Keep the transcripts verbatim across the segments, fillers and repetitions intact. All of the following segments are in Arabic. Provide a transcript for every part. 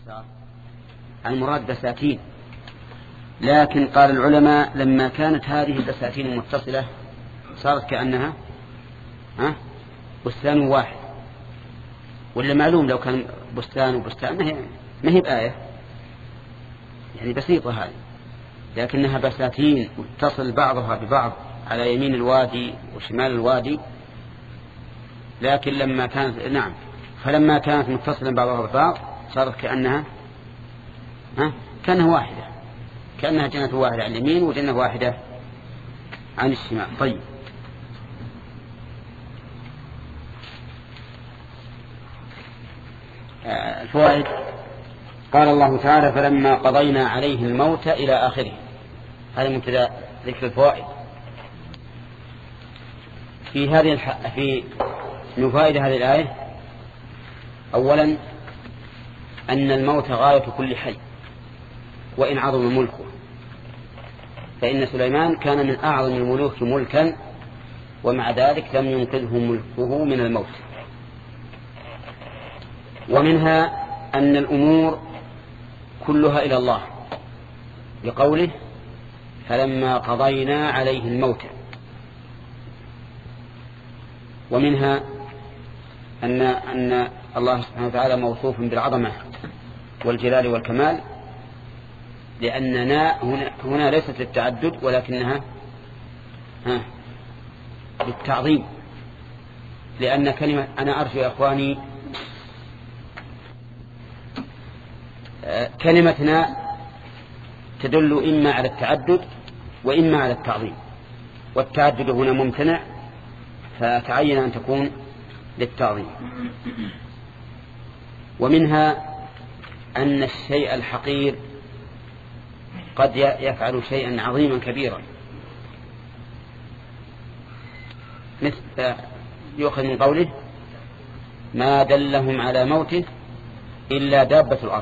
الاختصار المراد بساتين، لكن قال العلماء لما كانت هذه البساتين المتصلة صارت كأنها ها بستان واحد، ولا معلوم لو كان بستان وبستان ما هي ما هي بآية يعني بسيطة هذه، لكنها بساتين متصل بعضها ببعض على يمين الوادي وشمال الوادي. لكن لما كانت نعم فلما كانت متصلا بعضها ببعض صارت كأنها ها كأنها واحدة، كأنها جنة واحدة عن اليمين وجنة واحدة عن الشمال. طيب آه الفوائد. قال الله تعالى فلما قضينا عليه الموت إلى آخره، هذا مبتدأ ذكر الفوائد. في هذه الح... في من فوائد هذه الآية أولا أن الموت غاية كل حي وإن عظم ملكه، فإن سليمان كان من أعظم الملوك ملكا ومع ذلك لم ينقذه ملكه من الموت. ومنها أن الأمور كلها إلى الله بقوله فلما قضينا عليه الموت. ومنها أن, أن الله سبحانه وتعالى موصوف بالعظمة والجلال والكمال، لأننا هنا, هنا ليست للتعدد ولكنها ها للتعظيم، لأن كلمة أنا أرجو يا أخواني كلمتنا تدل إما على التعدد وإما على التعظيم، والتعدد هنا ممتنع فتعين أن تكون للتعظيم. ومنها أن الشيء الحقير قد يفعل شيئا عظيما كبيرا، مثل يؤخذ من قوله ما دلهم على موته إلا دابة الأرض،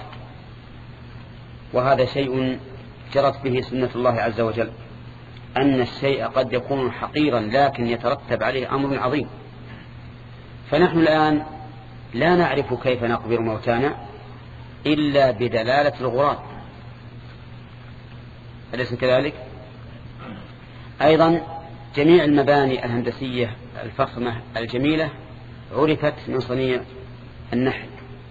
وهذا شيء جرت به سنة الله عز وجل، أن الشيء قد يكون حقيرا لكن يترتب عليه أمر عظيم. فنحن الآن لا نعرف كيف نقبر موتانا إلا بدلالة الغراب، أليس كذلك؟ أيضا جميع المباني الهندسية الفخمة الجميلة عرفت من صنيع النحل.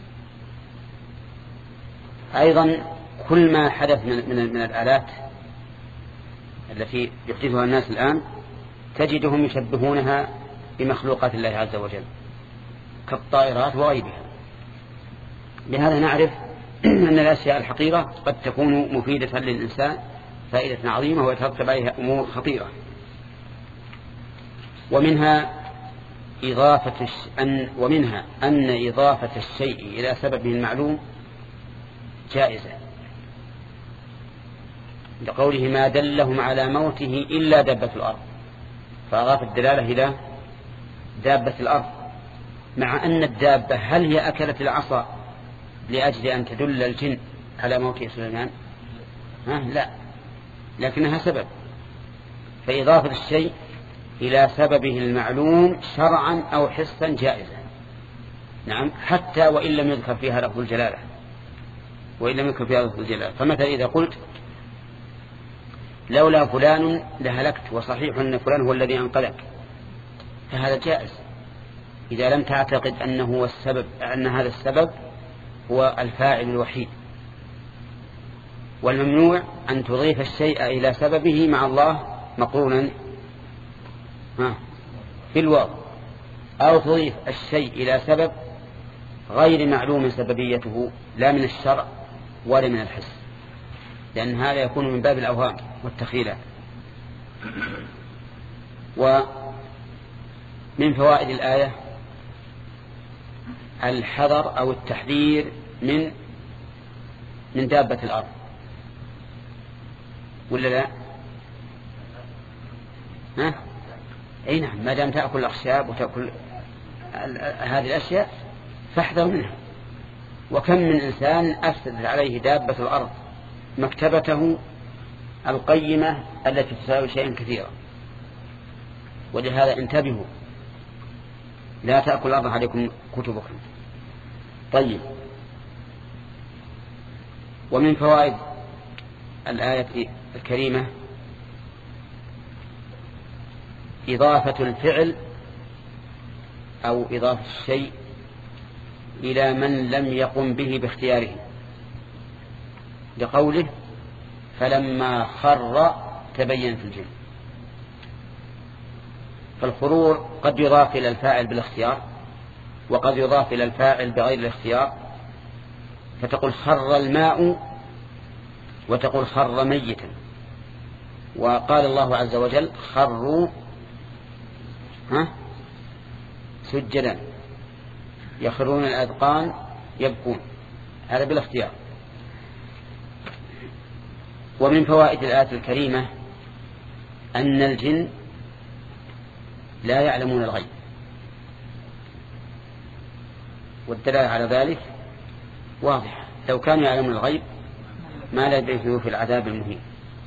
أيضا كل ما حدث من, من, من الآلات التي يحدثها الناس الآن تجدهم يشبهونها بمخلوقات الله عز وجل كالطائرات وغيرها. بهذا نعرف أن الأشياء الحقيرة قد تكون مفيدة للإنسان فائدة عظيمة ويترتب عليها أمور خطيرة. ومنها إضافة أن ومنها أن إضافة الشيء إلى سببه المعلوم جائزة، لقوله ما دلهم على موته إلا دابة الأرض، فأضاف الدلالة إلى دابة الأرض، مع أن الدابة هل هي أكلت العصا لأجل أن تدل الجن على موت سليمان؟ ها لا، لكنها سبب. فإضافة الشيء إلى سببه المعلوم شرعا أو حسا جائزة، نعم، حتى وإن لم يذكر فيها لفظ الجلالة وإن لم يذكر فيها لفظ الجلالة. فمثلا إذا قلت لولا فلان لهلكت وصحيح أن فلان هو الذي أنقذك، فهذا جائز إذا لم تعتقد أنه هو السبب، أن هذا السبب هو الفاعل الوحيد. والممنوع أن تضيف الشيء إلى سببه مع الله مقرونا في الواو، أو تضيف الشيء إلى سبب غير معلوم سببيته لا من الشرع ولا من الحس، لأن هذا يكون من باب الأوهام والتخيلات. ومن فوائد الآية الحذر أو التحذير من من دابة الأرض، ولا لا؟ ها؟ أي نعم، ما دام تأكل الأخشاب وتأكل هذه الأشياء فاحذر منها. وكم من إنسان أفسدت عليه دابة الأرض مكتبته القيمة التي تساوي شيئا كثيرا. ولهذا انتبهوا، لا تأكل الأرض عليكم كتبكم. طيب ومن فوائد الآية الكريمة إضافة الفعل أو إضافة الشيء إلى من لم يقم به باختياره، لقوله فلما خر تبين في الجن. فالخرور قد يضاف إلى الفاعل بالاختيار، وقد يضاف إلى الفاعل بغير الاختيار، فتقول خر الماء وتقول خر ميتا. وقال الله عز وجل خروا ها سجدا يخرون الأذقان يبكون، هذا بالاختيار. ومن فوائد الآية الكريمة أن الجن لا يعلمون الغيب، والدلالة على ذلك واضحة، لو كانوا يعلمون الغيب ما لبثوا في العذاب المهين.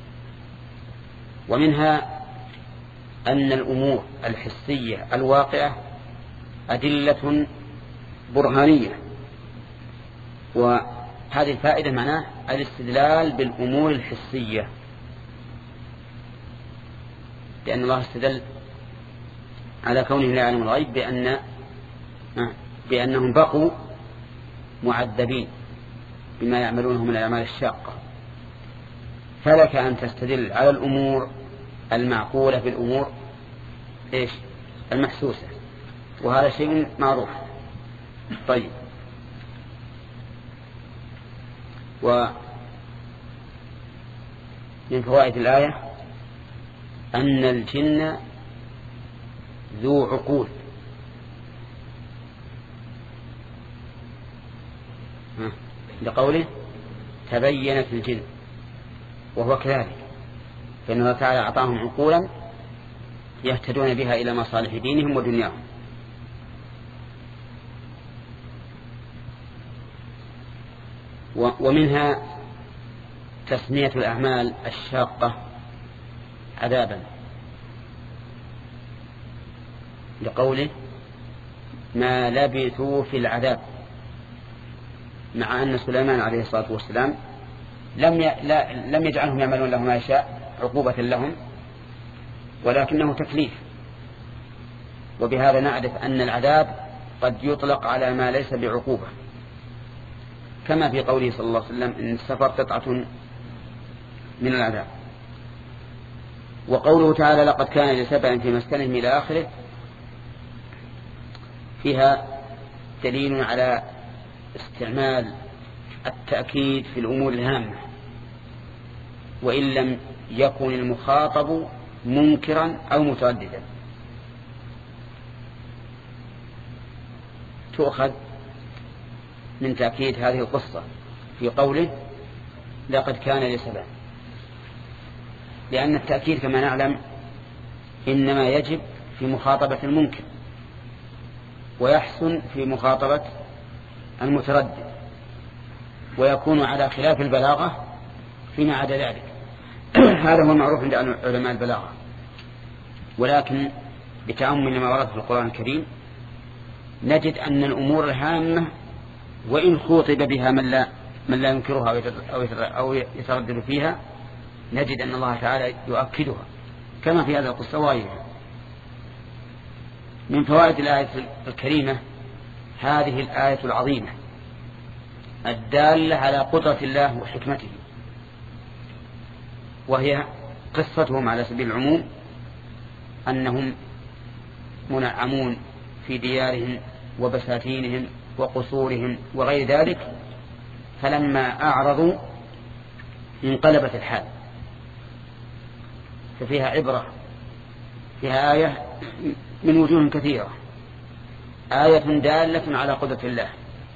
ومنها أن الأمور الحسية الواقعة أدلة برهانية، وهذه الفائدة معناه الاستدلال بالأمور الحسية، لأن الله استدل على كونه لا يعلم الغيب بأن بأنهم بقوا معذبين بما يعملونه من الأعمال الشاقة. فلك أن تستدل على الأمور المعقولة بالأمور إيش المحسوسة، وهذا شيء معروف. طيب، ومن فوائد الآية أن الجن ذو عقول، لقوله تبينت الجن، وهو كذلك، فإنه تعالى أعطاهم عقولا يهتدون بها إلى مصالح دينهم ودنياهم. ومنها تسمية الأعمال الشاقة عذابا، لقوله ما لبثوا في العذاب، مع أن سليمان عليه الصلاة والسلام لم لم يجعلهم يعملون له ما يشاء عقوبة لهم، ولكنه تكليف. وبهذا نعرف أن العذاب قد يطلق على ما ليس بعقوبة، كما في قوله صلى الله عليه وسلم إن السفر قطعة من العذاب. وقوله تعالى لقد كان لسبع في مسكنهم إلى آخره فيها دليل على استعمال التأكيد في الأمور الهامة، وإن لم يكن المخاطب منكرا أو مترددا. تؤخذ من تأكيد هذه القصة في قوله لقد كان لسبع، لأن التأكيد كما نعلم إنما يجب في مخاطبة المنكر، ويحسن في مخاطبة المتردد، ويكون على خلاف البلاغة فيما عدا ذلك. هذا هو المعروف عند علماء البلاغة. ولكن بتأمل ما ورد في القرآن الكريم نجد أن الأمور الهامة وإن خوطب بها من لا من لا ينكرها أو يتردد فيها، نجد أن الله تعالى يؤكدها، كما في هذا القصة وغيرها. من فوائد الآية الكريمة هذه الآية العظيمة الدالة على قدرة الله وحكمته، وهي قصتهم على سبيل العموم أنهم منعمون في ديارهم وبساتينهم وقصورهم وغير ذلك، فلما أعرضوا انقلبت الحال. ففيها عبرة، فيها آية من وجوه كثيرة، آية دالة على قدرة الله،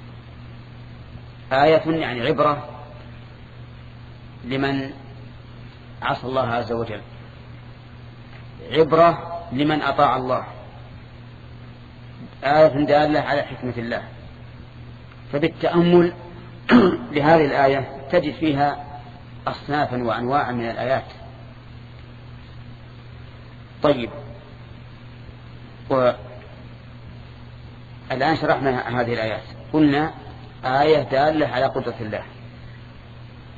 آية يعني عبرة لمن عصى الله عز وجل، عبرة لمن أطاع الله، آية دالة على حكمة الله. فبالتأمل لهذه الآية تجد فيها أصنافا وأنواعا من الآيات. طيب، والآن شرحنا هذه الآيات، قلنا آية دالة على قدرة الله،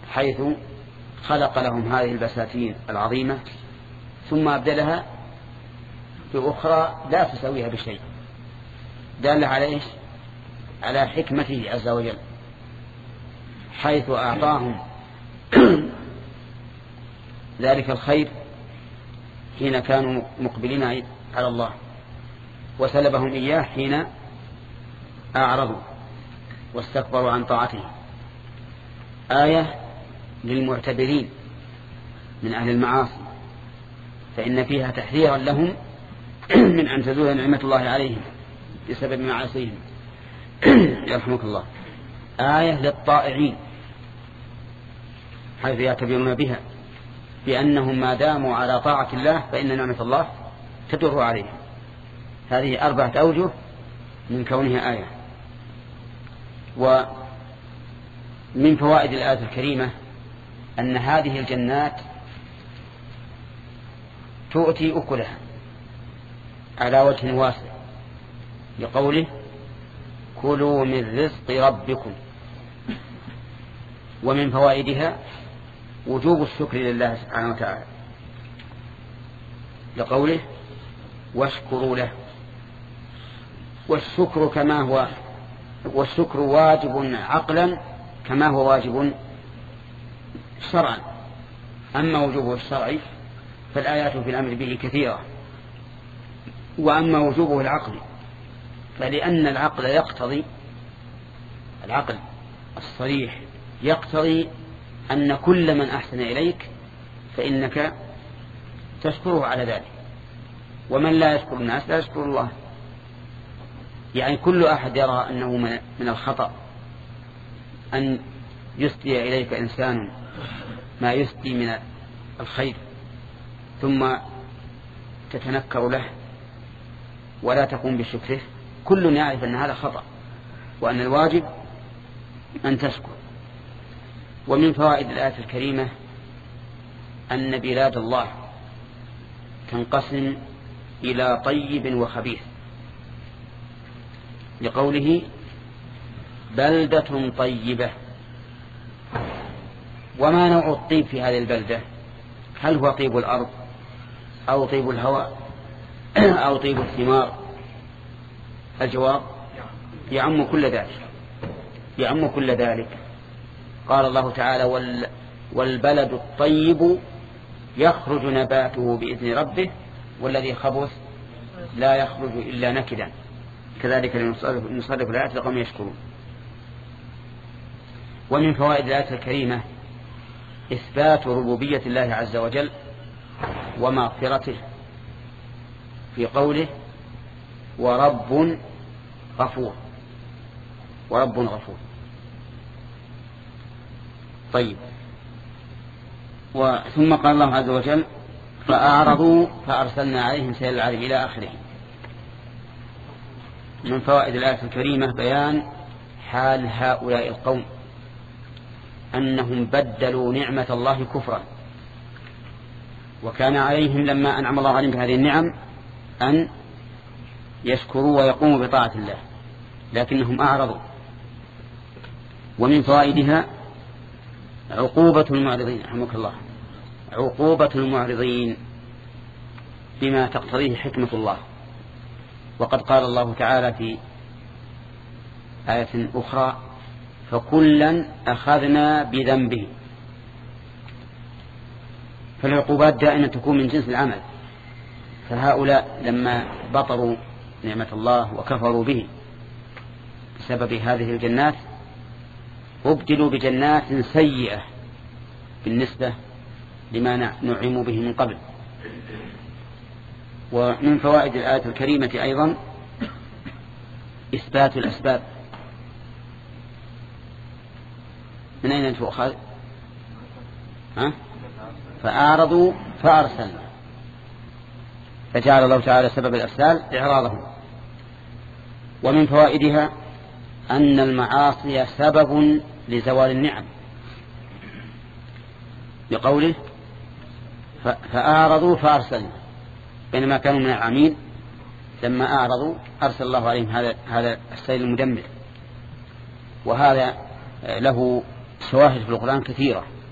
حيث خلق لهم هذه البساتين العظيمة ثم أبدلها بأخرى لا تسويها بشيء، دل على إيش؟ على حكمته عز وجل، حيث أعطاهم ذلك الخير حين كانوا مقبلين على الله، وسلبهم إياه حين أعرضوا واستكبروا عن طاعته. آية للمعتبرين من أهل المعاصي، فإن فيها تحذيرا لهم من أن تزول نعمة الله عليهم بسبب معاصيهم. يرحمك الله. آية للطائعين، حيث يعتبرون بها بأنهم ما داموا على طاعة الله فإن نعمة الله تدر عليهم. هذه أربعة أوجه من كونها آية. ومن فوائد الآية الكريمة أن هذه الجنات تؤتي أكلها على وجه واسع، لقوله كلوا من رزق ربكم. ومن فوائدها وجوب الشكر لله سبحانه وتعالى، لقوله واشكروا له. والشكر كما هو والشكر واجب عقلا كما هو واجب شرعا. أما وجوبه الشرعي فالآيات في الأمر به كثيرة، وأما وجوبه العقلي فلأن العقل يقتضي العقل الصريح يقتضي أن كل من أحسن إليك فإنك تشكره على ذلك، ومن لا يشكر الناس لا يشكر الله. يعني كل أحد يرى أنه من الخطأ أن يسدي إليك إنسان ما يسدي من الخير ثم تتنكر له ولا تقوم بشكره، كل يعرف أن هذا خطأ وأن الواجب أن تشكر. ومن فوائد الآية الكريمة أن بلاد الله تنقسم إلى طيب وخبيث، لقوله بلدة طيبة. وما نوع الطيب في هذه البلدة؟ هل هو طيب الأرض أو طيب الهواء أو طيب الثمار؟ الجواب يعم كل ذلك، يعم كل ذلك. قال الله تعالى والبلد الطيب يخرج نباته بإذن ربه والذي خبث لا يخرج إلا نكدا كذلك نصرف الآيات لقوم يشكرون. ومن فوائد الآية الكريمة إثبات ربوبية الله عز وجل ومغفرته في قوله ورب غفور، ورب غفور. طيب، ثم قال الله عز وجل فأعرضوا فأرسلنا عليهم سيل العرم إلى آخره. من فوائد الآية الكريمة بيان حال هؤلاء القوم أنهم بدلوا نعمة الله كفرا، وكان عليهم لما أنعم الله عليهم بهذه النعم أن يشكروا ويقوموا بطاعة الله، لكنهم أعرضوا. ومن فوائدها عقوبة المعرضين، رحمك الله، عقوبة المعرضين بما تقتضيه حكمة الله. وقد قال الله تعالى في آية أخرى فكلا أخذنا بذنبه. فالعقوبات دائما تكون من جنس العمل، فهؤلاء لما بطروا نعمة الله وكفروا به بسبب هذه الجنات أبدلوا بجنات سيئة بالنسبة لما نعموا به من قبل. ومن فوائد الآية الكريمة أيضا إثبات الأسباب. من أين تؤخذ؟ ها؟ فأعرضوا فأرسلنا، فجعل الله تعالى سبب الأرسال إعراضهم. ومن فوائدها أن المعاصي سبب لزوال النعم، بقوله فأعرضوا فأرسلنا، بينما كانوا من العامين لما أعرضوا أرسل الله عليهم هذا هذا السيل المدمر. وهذا له شواهد في القرآن كثيرة،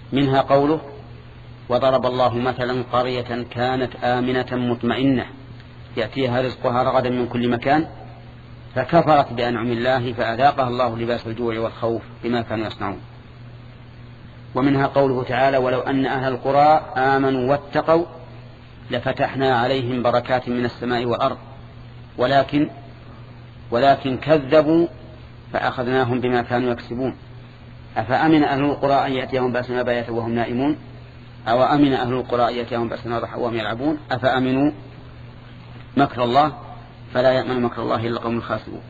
منها قوله وضرب الله مثلا قرية كانت آمنة مطمئنة يأتيها رزقها رغدا من كل مكان فكفرت بأنعم الله فأذاقها الله لباس الجوع والخوف بما كانوا يصنعون. ومنها قوله تعالى ولو أن أهل القرى آمنوا واتقوا لفتحنا عليهم بركات من السماء والأرض ولكن ولكن كذبوا فأخذناهم بما كانوا يكسبون. أفأمن أهل القرى أن يأتيهم بأسنا بياتا وهم نائمون أو أمن أهل القرى أن يأتيهم بأسنا ضحى وهم يلعبون أفأمنوا مكر الله فلا يأمن مكر الله إلا القوم الخاسرون.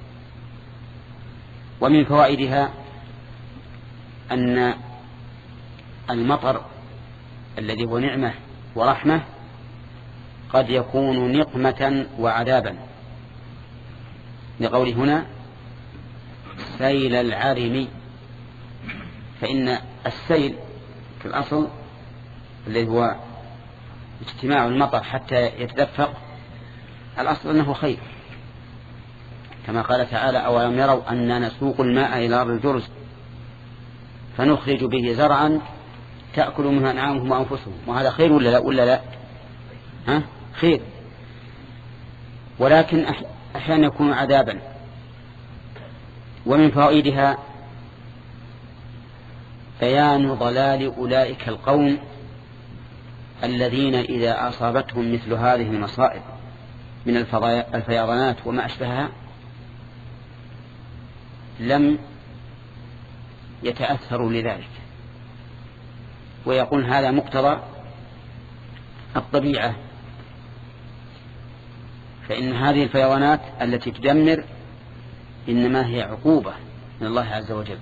ومن فوائدها أن المطر الذي هو نعمة ورحمة قد يكون نقمة وعذابا لقوله هنا سيل العرم. فإن السيل في الأصل الذي هو اجتماع المطر حتى يتدفق الأصل أنه خير كما قال تعالى أولم يروا أننا نسوق الماء إلى أرض الجرز فنخرج به زرعا تأكل منه أنعامهم وأنفسهم وهذا خير ولا لا ولا لا ها خير ولكن أحيانا يكون عذابا. ومن فوائدها بيان ضلال أولئك القوم الذين إذا أصابتهم مثل هذه المصائب من الفيضانات وما أشبهها لم يتأثروا لذلك ويقول هذا مقتضى الطبيعة. فإن هذه الفيضانات التي تدمر إنما هي عقوبة من الله عز وجل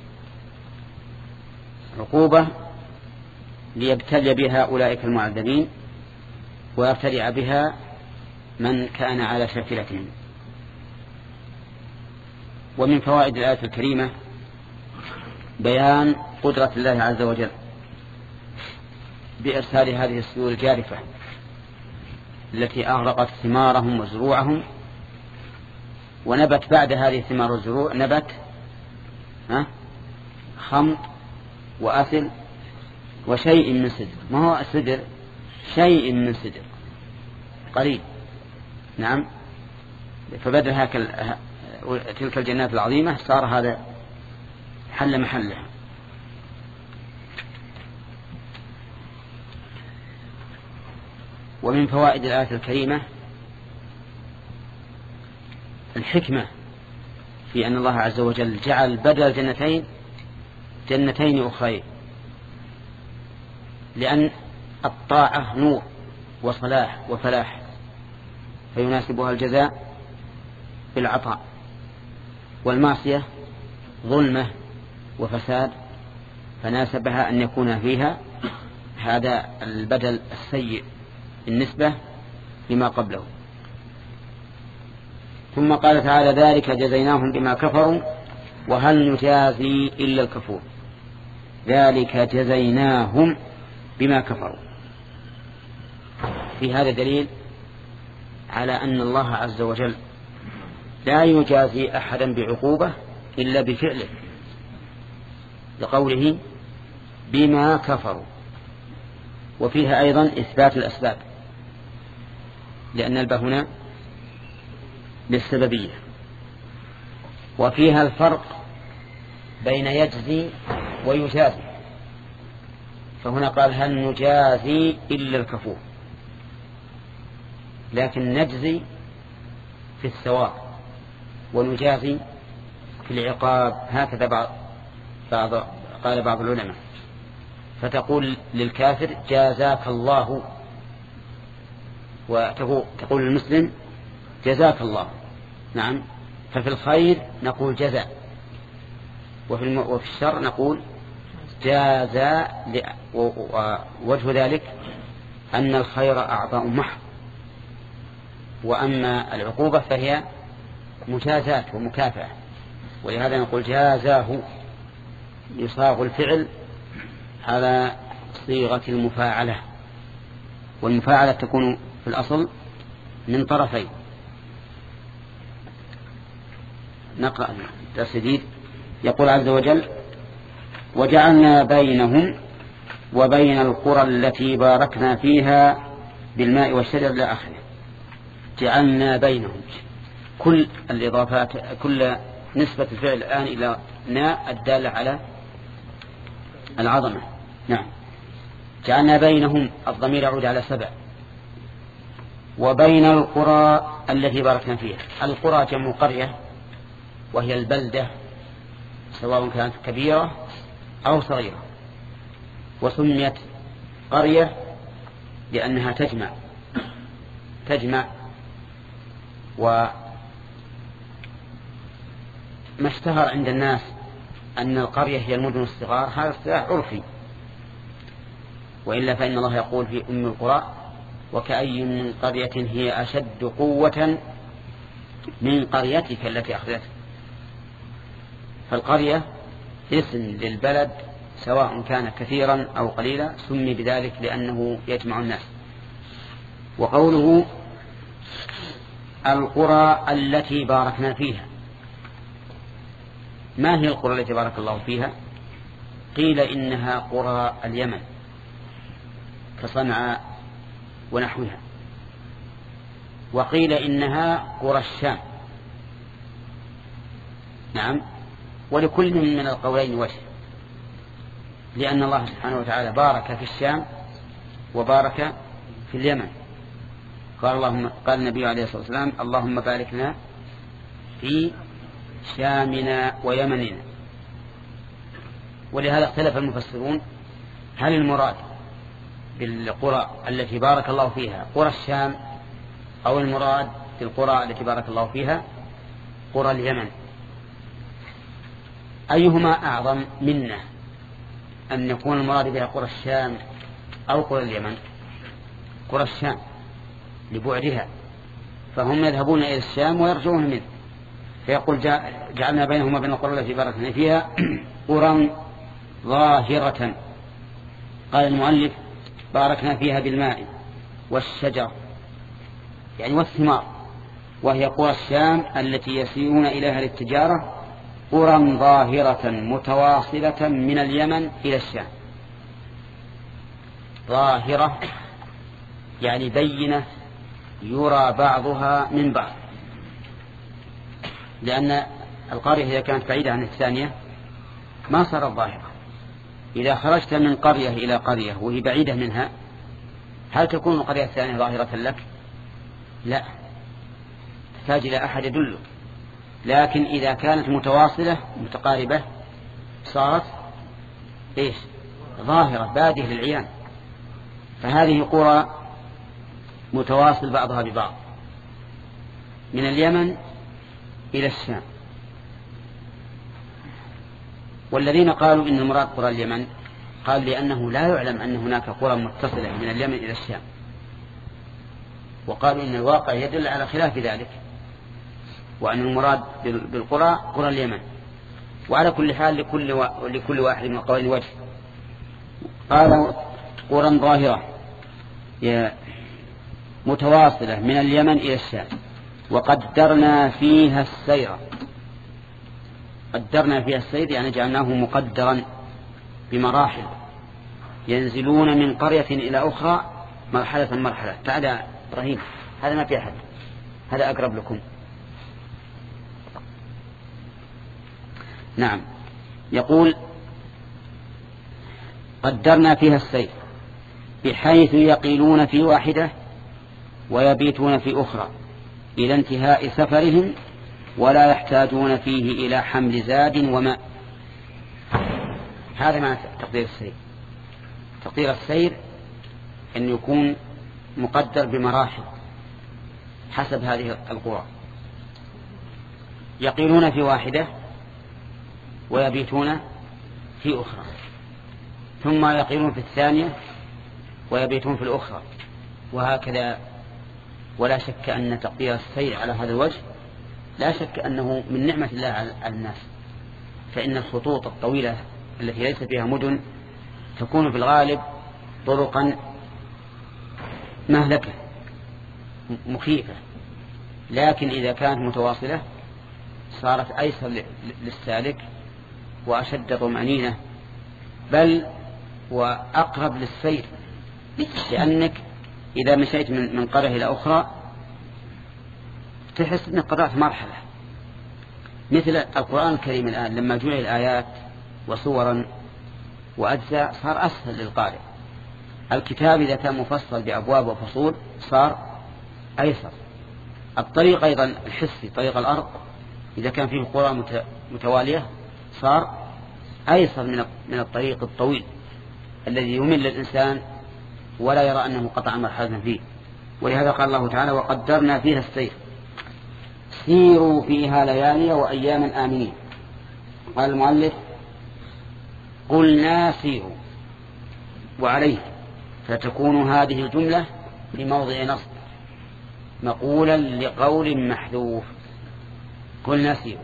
عقوبة ليبتلي بها أولئك المعذبين ويبتلع بها من كان على شاكلتهم. ومن فوائد الآية الكريمة بيان قدرة الله عز وجل بإرسال هذه السيول الجارفة التي أغرقت ثمارهم وزروعهم ونبت بعد هذه الثمار والزروع نبت ها خمط وأثل وشيء من سدر. ما هو السدر؟ شيء من سدر قليل. نعم. فبدل هكذا تلك الجنات العظيمة صار هذا حل محله. ومن فوائد الآية الكريمة الحكمة في أن الله عز وجل جعل بدل جنتين جنتين أخرين لأن الطاعة نور وصلاح وفلاح فيناسبها الجزاء بالعطاء والمعصية ظلمة وفساد فناسبها أن يكون فيها هذا البدل السيء بالنسبة لما قبله. ثم قال تعالى ذلك جزيناهم بما كفروا وهل نجازي إلا الكفور. ذلك جزيناهم بما كفروا. في هذا دليل على أن الله عز وجل لا يجازي أحدا بعقوبة إلا بفعله لقوله بما كفروا. وفيها أيضا إثبات الأسباب لأن الباء هنا للسببية. وفيها الفرق بين يجزي ويجازي فهنا قال هل نجازي إلا الكفور لكن نجزي في الثواب ونجازي في العقاب. هكذا بعض, بعض قال بعض العلماء فتقول للكافر جازاك الله وتقول للمسلم جزاك الله. نعم. ففي الخير نقول جزاء وفي, وفي الشر نقول جازاء. ووجه ذلك أن الخير أعطاء محض وأما العقوبة فهي مجازات ومكافأة ولهذا نقول جازاه يصاغ الفعل على صيغة المفاعلة والمفاعلة تكون في الأصل من طرفين. نقرأ درس جديد. يقول عز وجل وجعلنا بينهم وبين القرى التي باركنا فيها بالماء والشجر إلى آخره. جعلنا بينهم، كل الإضافات، كل نسبة الفعل الآن إلى ناء الدالة على العظمة. نعم. جعلنا بينهم، الضمير يعود على سبع. وبين القرى التي باركنا فيها. القرى جمع قرية، وهي البلدة سواء كانت كبيرة أو صغيرة، وسميت قرية لأنها تجمع تجمع وما اشتهر عند الناس أن القرية هي المدن الصغار، هذا اصطلاح عرفي، وإلا فإن الله يقول في أم القرى: وكأي من قرية هي أشد قوة من قريتك التي أخذتك. فالقرية اسم للبلد سواء كان كثيرا أو قليلا، سمي بذلك لأنه يجمع الناس. وقوله القرى التي باركنا فيها، ما هي القرى التي بارك الله فيها؟ قيل إنها قرى اليمن كصنعاء ونحوها، وقيل إنها قرى الشام. نعم. ولكل من القولين وجه، لأن الله سبحانه وتعالى بارك في الشام وبارك في اليمن. قال اللهم قال النبي عليه الصلاة والسلام: اللهم بارك لنا في شامنا ويمننا. ولهذا اختلف المفسرون: هل المراد بالقرى التي بارك الله فيها قرى الشام، أو المراد بالقرى التي بارك الله فيها قرى اليمن؟ أيهما أعظم منا، أن يكون المراد بها قرى الشام أو قرى اليمن؟ قرى الشام لبعدها، فهم يذهبون إلى الشام ويرجعون منه، فيقول جعلنا بينهما بين القرى التي باركنا فيها قرى ظاهرة. قال المؤلف: باركنا فيها بالماء والشجر، يعني والثمار، وهي قرى الشام التي يسيرون إليها للتجارة، قرى ظاهرة متواصلة من اليمن إلى الشام. ظاهرة يعني بينة، يرى بعضها من بعض، لأن القرية إذا كانت بعيدة عن الثانية ما صارت ظاهرة. إذا خرجت من قرية إلى قرية وهي بعيدة منها، هل تكون القرية الثانية ظاهرة لك؟ لا، تحتاج إلى أحد يدلك. لكن إذا كانت متواصلة متقاربة صارت إيش؟ ظاهرة بادية للعيان. فهذه قرى متواصل بعضها ببعض من اليمن إلى الشام. والذين قالوا إن المراد قرى اليمن قال لأنه لا يعلم أن هناك قرى متصلة من اليمن إلى الشام، وقالوا إن الواقع يدل على خلاف ذلك، وأن المراد بالقرى قرى اليمن. وعلى كل حال لكل, و... لكل واحد من القولين وجه. قالوا قرى ظاهرة متواصلة من اليمن إلى الشام، وقدرنا فيها السير. قدرنا فيها السير يعني جعلناه مقدرا بمراحل، ينزلون من قرية إلى أخرى مرحلة مرحلة. تعالى إبراهيم، هذا ما في أحد، هذا أقرب لكم. نعم. يقول قدرنا فيها السير بحيث يقيلون في واحدة ويبيتون في أخرى إلى انتهاء سفرهم، ولا يحتاجون فيه إلى حمل زاد وماء. هذا معنى تقدير السير. تقدير السير أن يكون مقدر بمراحل حسب هذه القرى، يقيلون في واحدة ويبيتون في أخرى، ثم يقيلون في الثانية ويبيتون في الأخرى، وهكذا. ولا شك أن تقدير السير على هذا الوجه لا شك أنه من نعمة الله على الناس، فإن الخطوط الطويلة التي ليس فيها مدن تكون في الغالب طرقا مهلكة مخيفة، لكن إذا كانت متواصلة صارت أيسر للسالك وأشد طمأنينة، بل وأقرب للسير، لأنك إذا مشيت من قرية إلى أخرى تحس أنك قطعت مرحلة. مثل القرآن الكريم الآن لما جعل الآيات وصورا وأجزاء صار أسهل للقارئ. الكتاب إذا كان مفصل بأبواب وفصول صار أيسر. الطريق أيضا الحسي طريق الأرض إذا كان فيه قرى متوالية صار أيسر من الطريق الطويل الذي يمل الإنسان ولا يرى أنه قطع مرحلة فيه. ولهذا قال الله تعالى وقدرنا فيها السير سيروا فيها ليالي وأياما آمنين. قال المؤلف قلنا سيروا، وعليه فتكون هذه الجملة في موضع نصب مقولا لقول محذوف. قلنا سيروا،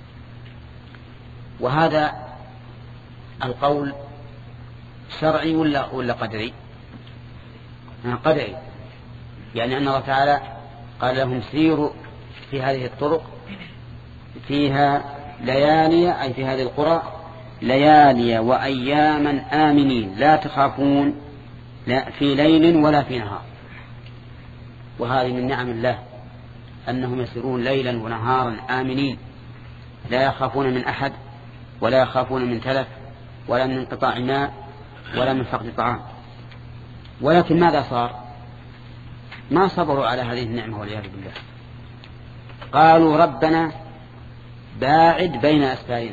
وهذا القول شرعي ولا ولا قدري؟ قدري، يعني أن الله تعالى قال لهم سيروا في هذه الطرق فيها ليالي، أي في هذه القرى ليالي وأياما آمنين لا تخافون لا في ليل ولا في نهار. وهذه من نعم الله أنهم يسيرون ليلا ونهارا آمنين لا يخافون من أحد ولا يخافون من تلف ولا من انقطاع ماء ولا من فقد طعام. ولكن ماذا صار؟ ما صبروا على هذه النعمة والعياذ بالله. قالوا ربنا باعد بين أسفارنا،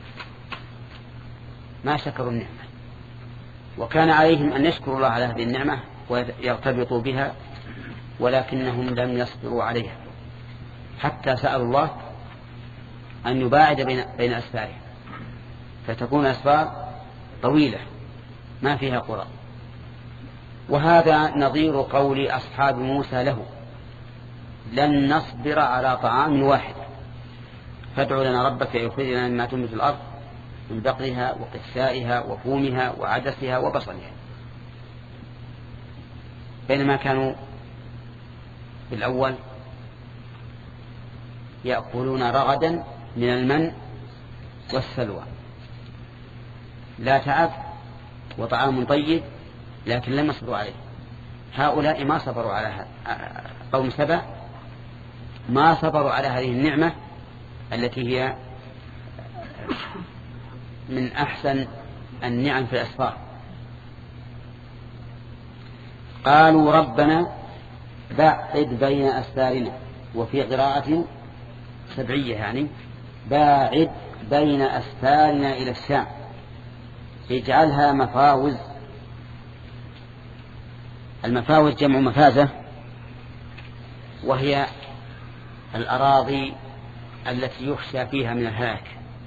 ما شكروا النعمة، وكان عليهم أن يشكروا الله على هذه النعمة ويرتبطوا بها، ولكنهم لم يصبروا عليها حتى سألوا الله أن يباعد بين, بين أسفارهم فتكون أسفار طويلة ما فيها قرى. وهذا نظير قول أصحاب موسى له لن نصبر على طعام واحد فادع لنا ربك يخرج لنا مما تنبت الأرض من بقلها وقثائها وفومها وعدسها وبصلها. بينما كانوا في الأول يأكلون رغدا من المن والسلوى، لا تعب وطعام طيب، لكن لم يصبروا عليه. هؤلاء ما صبروا على هذا. قوم سبأ ما صبروا على هذه النعمة التي هي من أحسن النعم في الأسفار. قالوا ربنا باعد بين أسفارنا، وفي قراءة سبعية يعني باعد بين أسفارنا إلى الشام اجعلها مفاوز. المفاوز جمع مفازة، وهي الأراضي التي يخشى فيها من الهلاك،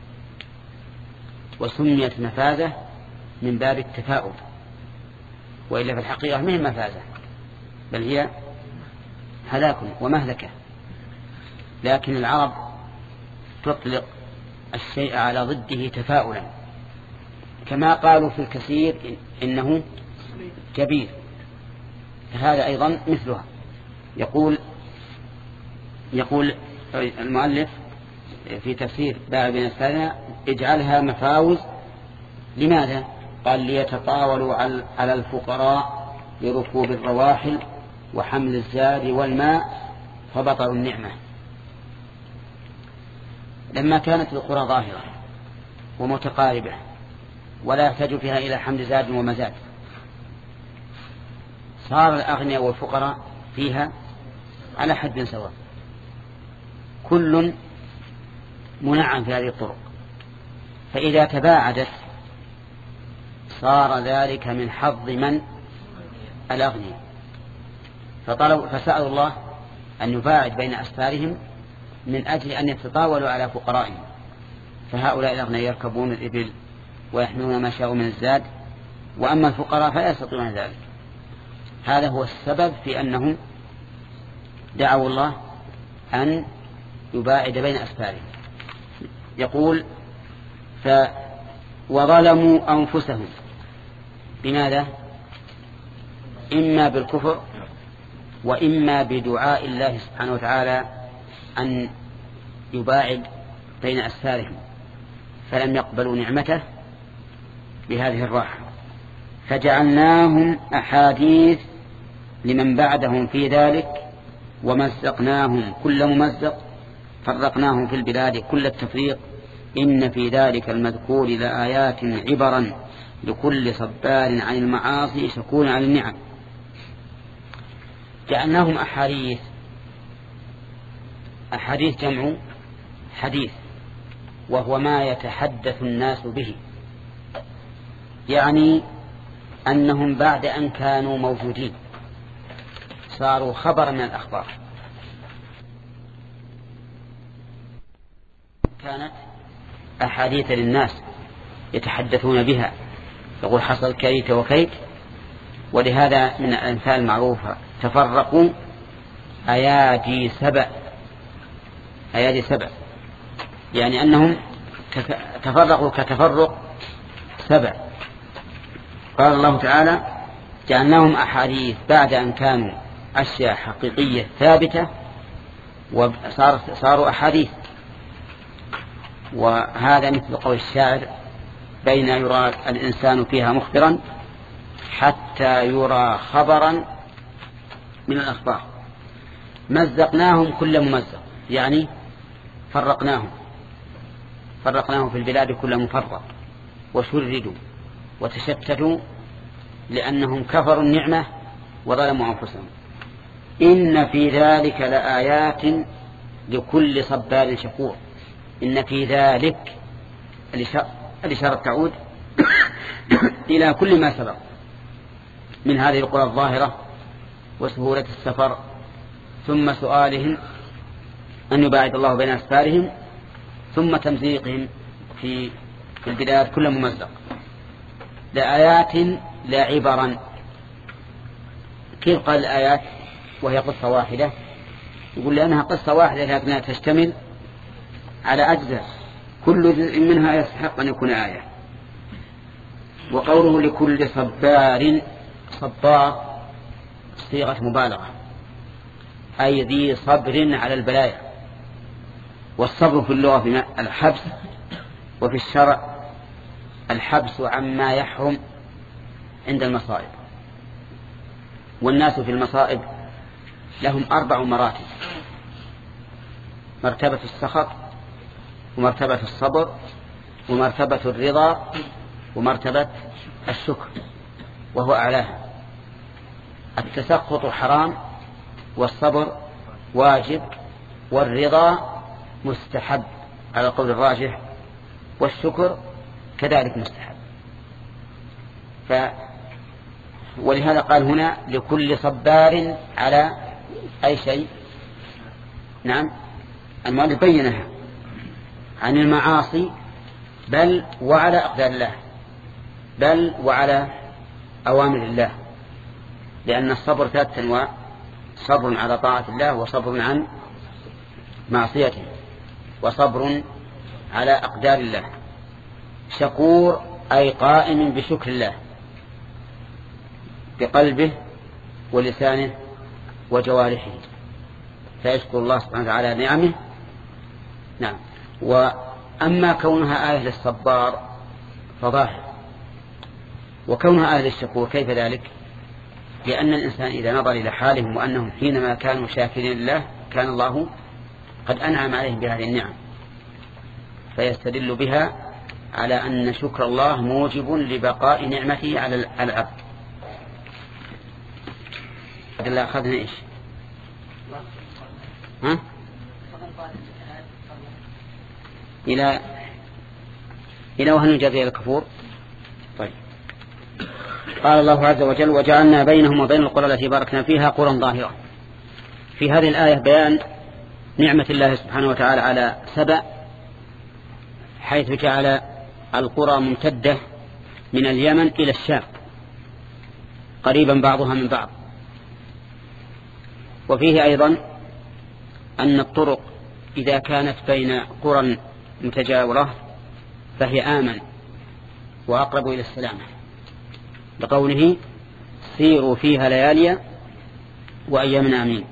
وسميت مفازة من باب التفاؤل، وإلا في الحقيقة ما هي مفازة بل هي هلاك ومهلكة. لكن العرب تطلق الشيء على ضده تفاؤلا، كما قالوا في الكثير إنه كبير، هذا أيضا مثلها. يقول يقول المؤلف في تفسير باع بين أسفارنا اجعلها مفاوز. لماذا؟ قال ليتطاولوا على الفقراء لركوب الرواحل وحمل الزاد والماء فبطروا النعمة. لما كانت القرى ظاهرة ومتقاربة ولا يحتاج فيها إلى حمل زاد ومزاد، صار الأغنياء والفقراء فيها على حد سواء، كل منعم في هذه الطرق. فإذا تباعدت صار ذلك من حظ من؟ الأغنياء. فطلبوا فسألوا الله أن يباعد بين أسفارهم من أجل أن يتطاولوا على فقرائهم. فهؤلاء الأغنياء يركبون الإبل ويحملون ما شاءوا من الزاد، وأما الفقراء فلا يستطيعون ذلك. هذا هو السبب في أنهم دعوا الله أن يباعد بين أسفارهم. يقول ف وظلموا أنفسهم بماذا؟ إما بالكفر وإما بدعاء الله سبحانه وتعالى أن يباعد بين أسفارهم، فلم يقبلوا نعمته بهذه الراحة. فجعلناهم أحاديث لمن بعدهم في ذلك ومزقناهم كل ممزق فرقناهم في البلاد كل التفريق إن في ذلك المذكور لآيات عبرا لكل صبار عن المعاصي شكور عن النعم. جعلناهم أحاديث. أحاديث جمع حديث، وهو ما يتحدث الناس به، يعني أنهم بعد أن كانوا موجودين صاروا خبر من الأخبار. كانت أحاديث للناس يتحدثون بها، يقول حصل كيت وكيت. ولهذا من الأمثال المعروفة تفرقوا أيادي سبع، أيادي سبع يعني أنهم تفرقوا كتفرق سبع. قال الله تعالى جعلناهم أحاديث بعد أن كانوا أشياء حقيقية ثابتة وصاروا أحاديث. وهذا مثل قول الشاعر بين يرى الإنسان فيها مخبرا حتى يرى خبرا من الأخبار. مزقناهم كل ممزق يعني فرقناهم فرقناهم في البلاد كل مفرق وشردوا وتشتتوا لأنهم كفروا النعمة وظلموا أنفسهم. إن في ذلك لآيات لكل صبار شكور. إن في ذلك الإشارة تعود إلى كل ما سبق من هذه القرى الظاهرة وسهولة السفر، ثم سؤالهم أن يباعد الله بين أسفارهم، ثم تمزيقهم في البلاد كل ممزق. لآيات لا عبرا. كيف قال الآيات وهي قصة واحدة؟ يقول لأنها قصة واحدة لكنها تشتمل على أجزاء كل جزء منها يستحق أن يكون آية. وقوله لكل صبار، صبار صيغة مبالغة أي ذي صبر على البلايا. والصبر في اللغة في الحبس، وفي الشرع الحبس عما يحرم عند المصائب. والناس في المصائب لهم أربع مراتب: مرتبة السخط، ومرتبة الصبر، ومرتبة الرضا، ومرتبة الشكر وهو أعلاها. التسخط حرام، والصبر واجب، والرضا مستحب على قول الراجح، والشكر كذلك مستحب. ف ولهذا قال هنا لكل صبار على أي شيء. نعم المؤلف بينها عن المعاصي، بل وعلى أقدار الله، بل وعلى أوامر الله، لأن الصبر ثلاثة أنواع: صبر على طاعة الله، وصبر عن معصيته، وصبر على أقدار الله. شكور أي قائم بشكر الله بقلبه ولسانه وجوارحه، فيشكر الله سبحانه وتعالى نعمه. نعم. وأما كونها آية للصبار فظاهر، وكونها آية للشكور كيف ذلك؟ لأن الإنسان إذا نظر إلى حالهم وأنهم حينما كانوا شاكرين لله كان الله قد أنعم عليهم بهذه النعم، فيستدل بها على أن شكر الله موجب لبقاء نعمته على العبد. إلا أخذنا إيش؟ ها؟ إلى إلى وهل نجازي الكفور. طيب. قال الله عز وجل وجعلنا بينهم وبين القرى التي باركنا فيها قرى ظاهرة. في هذه الآية بيان نعمة الله سبحانه وتعالى على سبأ، حيث جعل القرى ممتدة من اليمن إلى الشام قريبا بعضها من بعض. وفيه أيضا أن الطرق إذا كانت بين قرى متجاورة فهي آمن وأقرب إلى السلامة، لقوله سيروا فيها لياليا وأيام آمين.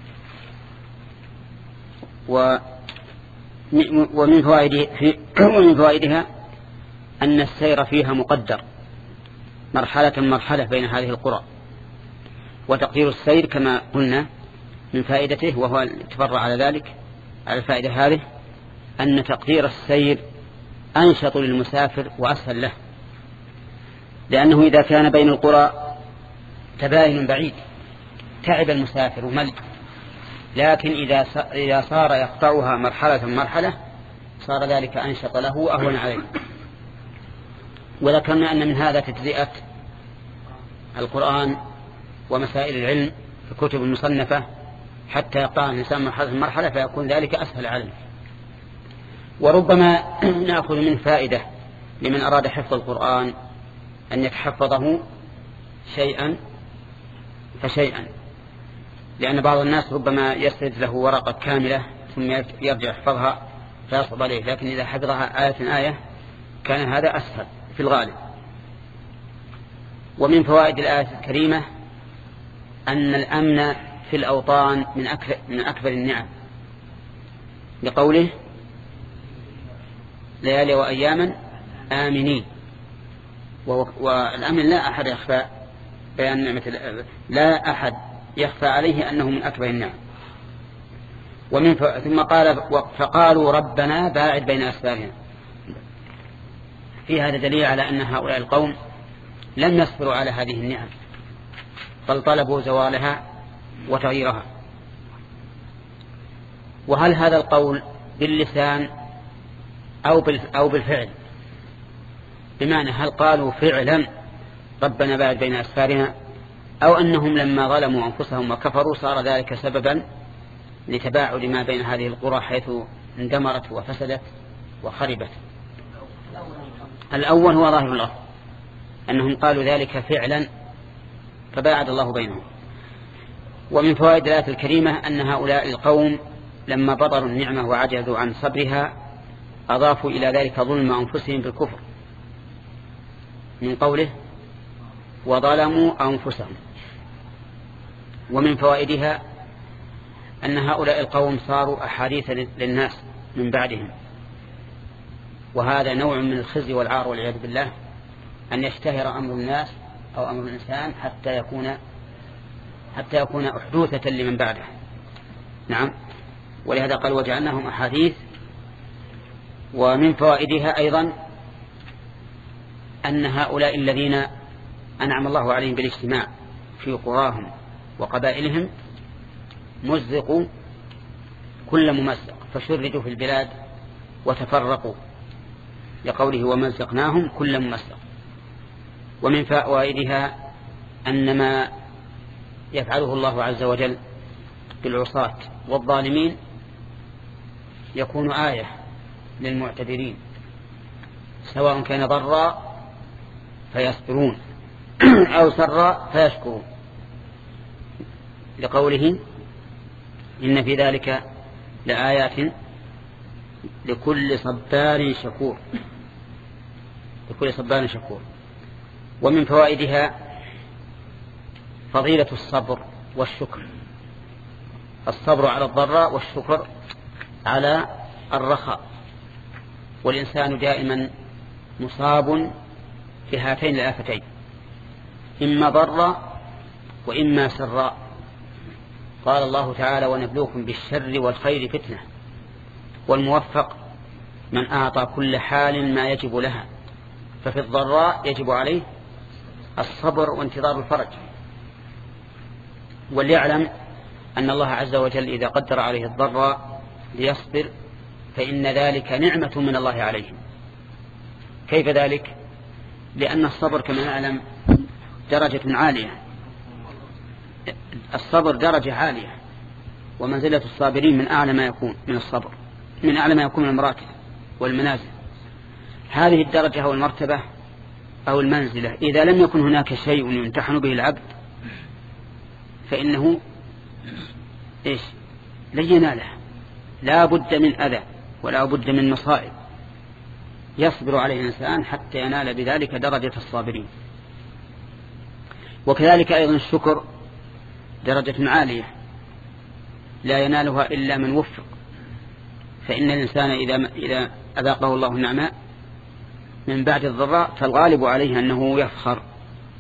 ومن فوائدها, ومن فوائدها أن السير فيها مقدر، مرحلة مرحلة بين هذه القرى. وتقدير السير كما قلنا من فائدته، وهو تفرع على ذلك على الفائدة هذه، أن تقدير السير أنشط للمسافر وأسهل له، لأنه إذا كان بين القرى تباين بعيد تعب المسافر ومل، لكن إذا صار يقطعها مرحلة مرحلة صار ذلك أنشط له وأهون عليه. وذكرنا أن من هذا تجزئة القرآن ومسائل العلم في الكتب المصنفة حتى يقطع الإنسان مرحلة مرحلة فيكون ذلك أسهل عليه. وربما نأخذ من فائدة لمن أراد حفظ القرآن أن يتحفظه شيئا فشيئا، لأن بعض الناس ربما يسرد له ورقة كاملة ثم يرجع يحفظها فيصعب عليه، لكن إذا حفظها آية آية كان هذا أسهل في الغالب. ومن فوائد الآية الكريمة أن الأمن في الأوطان من أكبر, من أكبر النعم، لقوله ليالي وأياما آمنين. والأمن لا أحد يخفى بيان نعمة، لا أحد يخفى عليه أنه من أكبر النعم. ومن ف... ثم قال فقالوا ربنا باعد بين أسفارنا. في هذا دليل على أن هؤلاء القوم لم يصبروا على هذه النعم، بل طلبوا زوالها وتغييرها. وهل هذا القول باللسان أو, بال... أو بالفعل؟ بمعنى هل قالوا فعلا ربنا باعد بين أسفارنا، أو أنهم لما ظلموا أنفسهم وكفروا صار ذلك سببا لتباعد ما بين هذه القرى حيث اندمرت وفسدت وخربت؟ الأول هو ظاهر الله، أنهم قالوا ذلك فعلا فباعد الله بينهم. ومن فوائد الآية الكريمة أن هؤلاء القوم لما بطروا النعمة وعجزوا عن صبرها أضافوا إلى ذلك ظلم أنفسهم بالكفر، من قوله وظلموا أنفسهم. ومن فوائدها أن هؤلاء القوم صاروا أحاديث للناس من بعدهم، وهذا نوع من الخزي والعار والعياذ بالله، أن يشتهر أمر الناس أو أمر الإنسان حتى يكون حتى يكون أحدوثة لمن بعده. نعم، ولهذا قال وجعلناهم أحاديث. ومن فوائدها أيضا أن هؤلاء الذين أنعم الله عليهم بالاجتماع في قراهم وقبائلهم مزقوا كل ممزق فشردوا في البلاد وتفرقوا، لقوله ومزقناهم كل ممزق. ومن فوائدها أن ما يفعله الله عز وجل بالعصاة والظالمين يكون آية للمعتبرين، سواء كان ضرا فيصبرون أو سرا فيشكرون، لقوله إن في ذلك لآيات لكل صبار شكور لكل صبار شكور. ومن فوائدها فضيلة الصبر والشكر، الصبر على الضراء والشكر على الرخاء، والإنسان دائما مصاب في هاتين الآفتين، إما ضراء وإما سراء. قال الله تعالى ونبلوكم بالشر والخير فتنة، والموفق من أعطى كل حال ما يجب لها، ففي الضراء يجب عليه الصبر وانتظار الفرج، وليعلم أن الله عز وجل إذا قدر عليه الضراء ليصبر فإن ذلك نعمة من الله عليه. كيف ذلك؟ لأن الصبر كما نعلم درجة عالية، الصبر درجة عالية، ومنزلة الصابرين من أعلى ما يكون من الصبر، من أعلى ما يكون من المراتب والمنازل. هذه الدرجة أو المرتبة أو المنزلة إذا لم يكن هناك شيء يمتحن به العبد فإنه إيش لن يناله، لا بد من أذى ولا بد من مصائب يصبر عليه الإنسان حتى ينال بذلك درجة الصابرين. وكذلك أيضا الشكر درجة عالية لا ينالها إلا من وفق، فإن الإنسان إذا إذا أذاقه الله النعماء من بعد الضراء فالغالب عليه أنه يفخر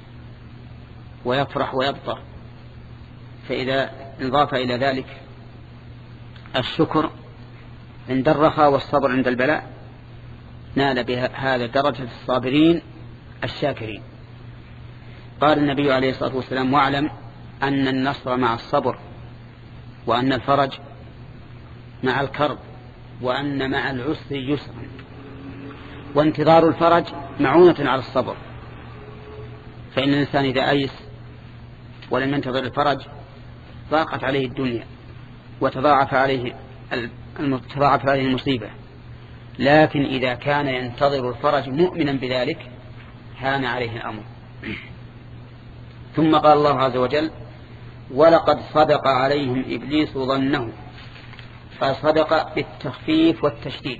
ويفرح ويبطر. فإذا انضاف إلى ذلك الشكر عند الرخاء والصبر عند البلاء نال بهذا درجة الصابرين الشاكرين. قال النبي عليه الصلاة والسلام: واعلم أن النصر مع الصبر، وأن الفرج مع الكرب، وأن مع العسر يسرا. وانتظار الفرج معونة على الصبر، فإن الإنسان إذا أيس ولم ينتظر الفرج ضاقت عليه الدنيا وتضاعف عليه تضاعف عليه المصيبة. لكن إذا كان ينتظر الفرج مؤمنا بذلك هان عليه الأمر. ثم قال الله عز وجل: ولقد صدق عليهم إبليس ظنه. فصدق بالتخفيف والتشديد.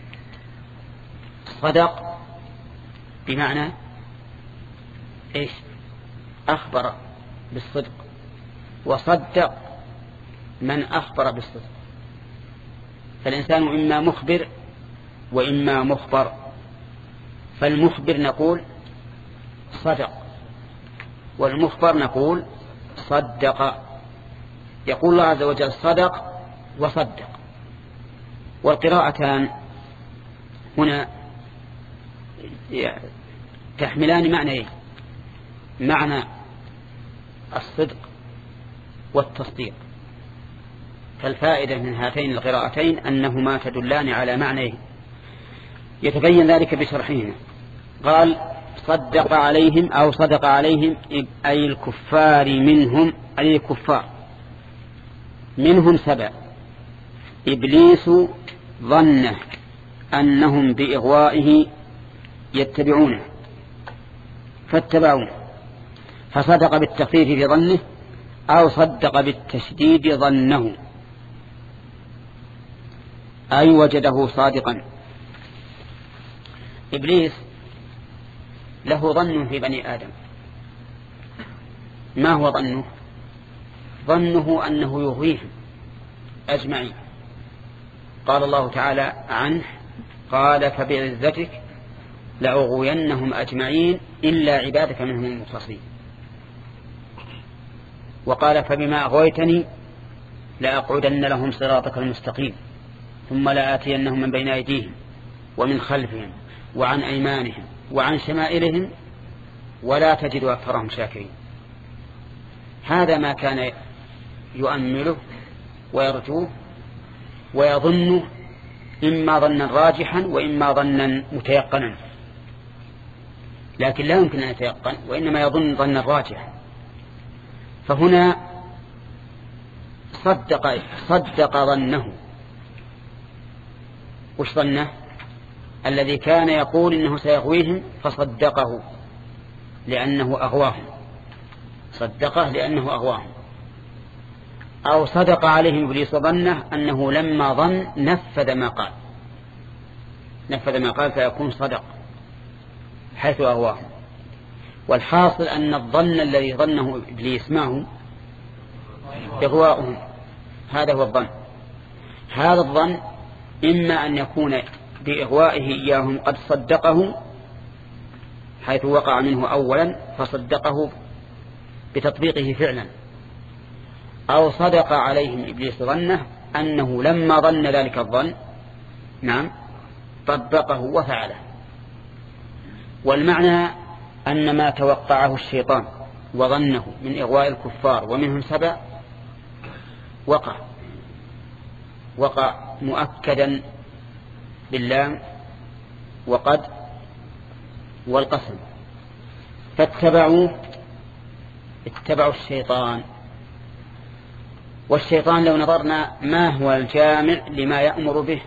صدق بمعنى إيش؟ أخبر بالصدق، وصدق من أخبر بالصدق. فالإنسان إما مخبر وإما مخبر. فالمخبر نقول صدق، والمخبر نقول صدق. يقول الله عز وجل: صدق وصدق. والقراءتان هنا تحملان معنى معنى الصدق والتصديق. فالفائدة من هاتين القراءتين أنهما تدلان على معنى. يتبين ذلك بشرحهما. قال: صدق عليهم أو صدق عليهم أي الكفار منهم، أي الكفار منهم سبع. إبليس ظنه أنهم بإغوائه يتبعونه فاتبعونه. فصدق بالتخفيف في ظنه أو صدق بالتشديد ظنه، أي وجده صادقا. إبليس له ظن في بني آدم. ما هو ظنه؟ ظنه أنه يغويهم أجمعين. قال الله تعالى عنه: قال فبعزتك لأغوينهم أجمعين إلا عبادك منهم المخلصين. وقال: فبما أغويتني لأقعدن لهم صراطك المستقيم ثم لآتينهم من بين أيديهم ومن خلفهم وعن أيمانهم وعن شمائلهم ولا تجد أكثرهم شاكرين. هذا ما كان يؤمله ويرجوه ويظنه، إما ظنا راجحا وإما ظنا متيقنا، لكن لا يمكن أن يتيقن، وإنما يظن ظنا راجحا. فهنا صدق صدق ظنه. وش ظنه؟ الذي كان يقول إنه سيغويهم فصدقه لأنه أغواهم، صدقه لأنه أغواهم. أو صدق عليهم إبليس ظنه أنه لما ظن نفذ ما قال، نفذ ما قال فيكون صدق حيث أغواهم. والحاصل أن الظن الذي ظنه إبليس معه إغواؤهم، هذا هو الظن. هذا الظن إما أن يكون بإغوائه إياهم قد صدقه حيث وقع منه أولا فصدقه بتطبيقه فعلا، أو صدق عليهم إبليس ظنه أنه لما ظن ذلك الظن نعم طبقه وفعله. والمعنى أن ما توقعه الشيطان وظنه من إغواء الكفار ومنهم سبع وقع وقع مؤكدا باللام وقد والقسم. فاتبعوا اتبعوا الشيطان. والشيطان لو نظرنا ما هو الجامع لما يأمر به؟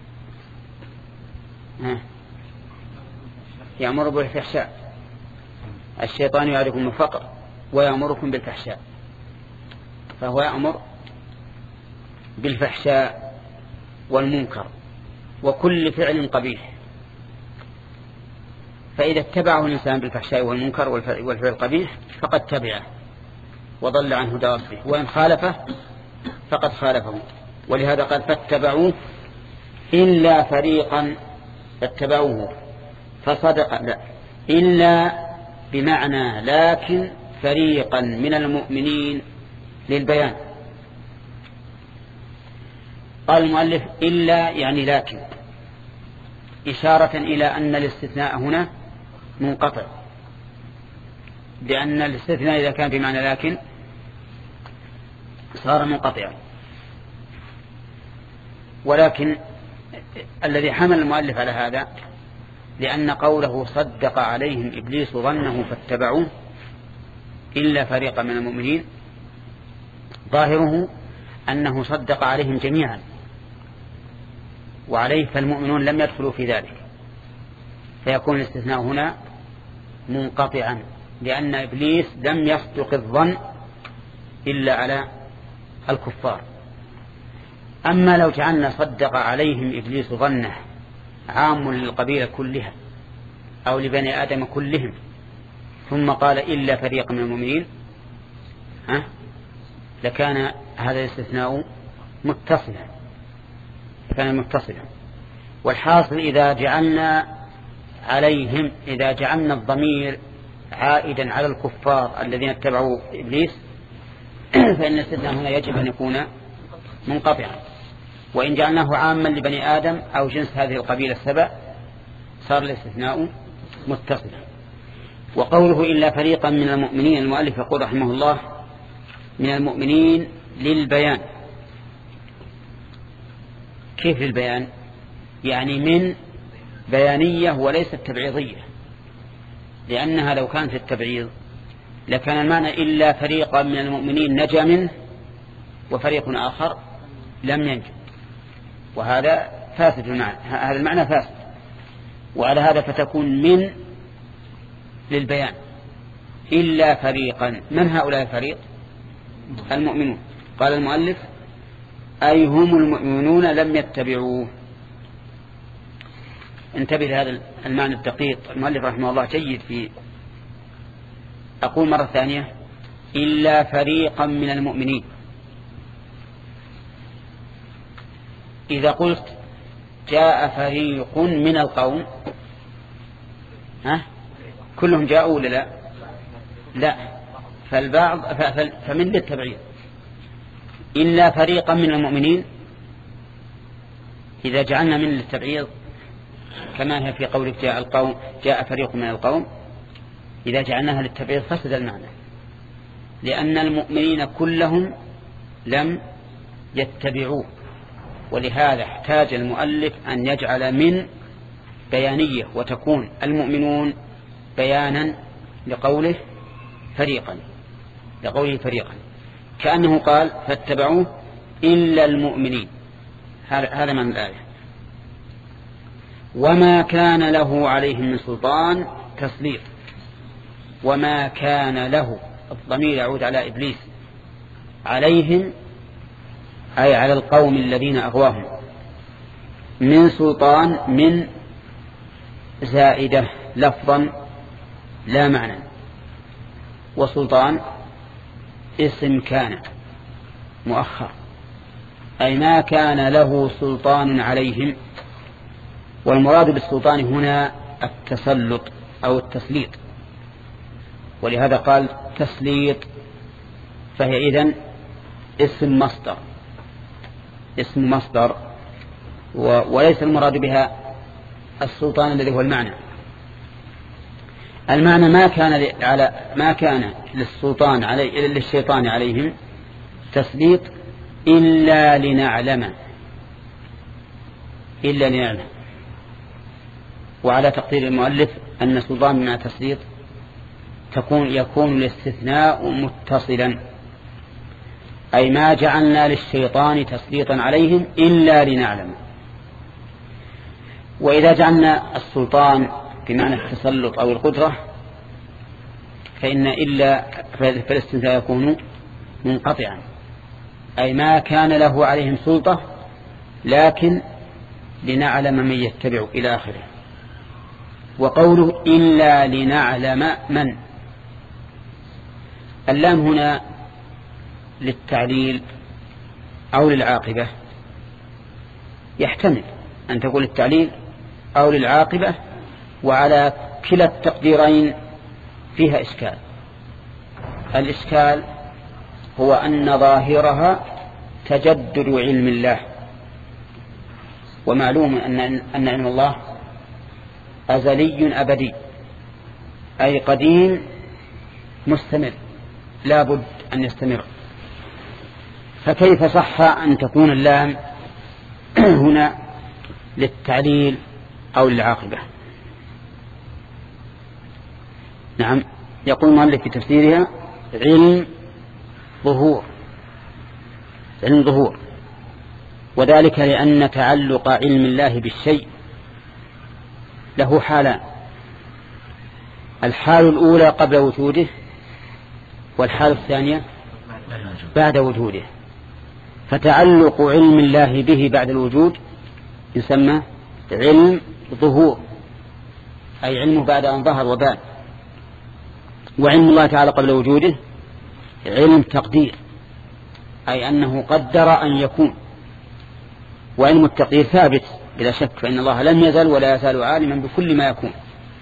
ها. يأمر بالفحشاء. الشيطان يعرفكم الفقر ويأمركم بالفحشاء، فهو يأمر بالفحشاء والمنكر وكل فعل قبيح. فإذا اتبعه الإنسان بالفحشاء والمنكر والفعل القبيح فقد تبعه وضل عن هدى ربه، وإن خالفه فقد خالفه. ولهذا قال فاتبعوه إلا فريقا، فاتبعوه فصدق لا إلا بمعنى لكن فريقا من المؤمنين للبيان. قال المؤلف إلا يعني لكن، إشارة إلى أن الاستثناء هنا منقطع، لأن الاستثناء إذا كان بمعنى لكن صار منقطعا. ولكن الذي حمل المؤلف على هذا لأن قوله صدق عليهم إبليس ظنه فاتبعوه إلا فريقا من المؤمنين، ظاهره أنه صدق عليهم جميعا، وعليه فالمؤمنون لم يدخلوا في ذلك، فيكون الاستثناء هنا منقطعا، لأن إبليس لم يصدق الظن إلا على الكفار. أما لو جعلنا صدق عليهم إبليس ظنه عام للقبيلة كلها أو لبني آدم كلهم، ثم قال إلا فريق من المؤمنين، ها لكان هذا الاستثناء متصلا، كان متصلا. والحاصل إذا جعلنا عليهم إذا جعلنا الضمير عائدا على الكفار الذين اتبعوا إبليس فإن الاستثناء هنا يجب أن يكون منقطعا. وإن جعلناه عاما لبني آدم أو جنس هذه القبيلة السبع صار الاستثناء متصلا. وقوله إلا فريقا من المؤمنين، المؤلف يقول رحمه الله من المؤمنين للبيان. كيف للبيان؟ يعني من بيانية وليست تبعيضية، لأنها لو كانت التبعيض لكان المعنى إلا فريقا من المؤمنين نجا منه وفريق آخر لم ينجو، وهذا فاسد المعنى، هذا المعنى فاسد. وعلى هذا فتكون من للبيان إلا فريقا. من هؤلاء الفريق؟ المؤمنون. قال المؤلف أي هم المؤمنون لم يتبعوه. انتبه لهذا المعنى الدقيق، المؤلف رحمه الله جيد في. أقول مرة ثانية إلا فريقا من المؤمنين. إذا قلت جاء فريق من القوم، ها كلهم جاءوا ولا لا؟ لا، فالبعض فمن للتبعيض. إلا فريقا من المؤمنين إذا جعلنا من للتبعيض كما هي في قولك جاء القوم جاء فريق من القوم، إذا جعلناها للتبعيض فسد المعنى، لأن المؤمنين كلهم لم يتبعوه. ولهذا احتاج المؤلف أن يجعل من بيانية وتكون المؤمنون بيانا لقوله فريقا لقوله فريقا كأنه قال فاتبعوه إلا المؤمنين. هذا من الآية. وما كان له عليهم من سلطان تسليط. وما كان له، الضمير يعود على إبليس، عليهم أي على القوم الذين أغواهم، من سلطان من زائدة لفظا لا معنى، وسلطان اسم كان مؤخر، أي ما كان له سلطان عليهم. والمراد بالسلطان هنا التسلط أو التسليط، ولهذا قال تسليط، فهي إذن اسم مصدر اسم مصدر وليس المراد بها السلطان الذي هو المعنى. المعنى ما كان على ما كان للسلطان علي للشيطان عليهم تسليط إلا لنعلم إلا لنعلم. وعلى تقدير المؤلف أن السلطان مع تسليط تكون يكون الاستثناء متصلا، أي ما جعلنا للشيطان تسليطا عليهم إلا لنعلم. وإذا جعلنا السلطان بمعنى التسلط أو القدرة فإن إلا فالاستثناء يكون منقطعا، أي ما كان له عليهم سلطة لكن لنعلم من يتبع إلى آخره. وقوله إلا لنعلم من، اللام هنا للتعليل أو للعاقبة، يحتمل أن تقول التعليل أو للعاقبة، وعلى كلا التقديرين فيها إشكال. الإشكال هو أن ظاهرها تجدد علم الله، ومعلوم أن أن علم الله أزلي أبدي، أي قديم مستمر لا بد أن يستمر. فكيف صح أن تكون اللام هنا للتعليل أو للعاقبة؟ نعم، يقول المؤلف في تفسيرها علم ظهور، علم ظهور، وذلك لأن تعلق علم الله بالشيء له حالان: الحال الأولى قبل وجوده، والحال الثانية بعد وجوده. فتعلق علم الله به بعد الوجود يسمى علم ظهور، أي علمه بعد أن ظهر وبان. وعلم الله تعالى قبل وجوده علم تقدير، أي أنه قدر أن يكون. وعلم التقدير ثابت بلا شك، فإن الله لم يزل ولا يزال عالما بكل ما يكون.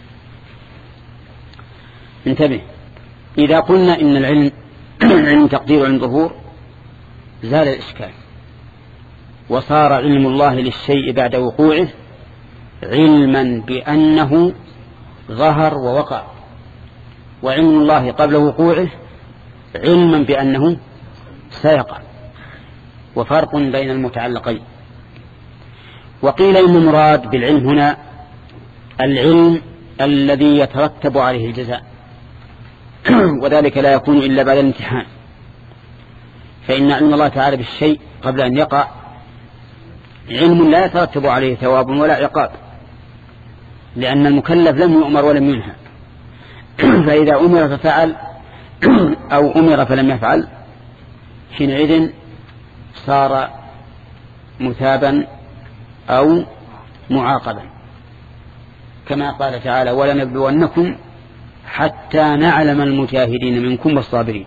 انتبه، إذا قلنا إن العلم علم تقدير وعلم ظهور زال الإشكال، وصار علم الله للشيء بعد وقوعه علما بأنه ظهر ووقع، وعلم الله قبل وقوعه علما بأنه سيقع، وفرق بين المتعلقين. وقيل إن المراد بالعلم هنا العلم الذي يترتب عليه الجزاء، وذلك لا يكون إلا بعد الامتحان، فإن علم الله تعالى بالشيء قبل أن يقع علم لا يترتب عليه ثواب ولا عقاب، لأن المكلف لم يؤمر ولم ينهى. فإذا أمر ففعل أو أمر فلم يفعل حينئذ صار مثابا أو معاقبا، كما قال تعالى: ولنبلونكم حتى نعلم المجاهدين منكم والصابرين.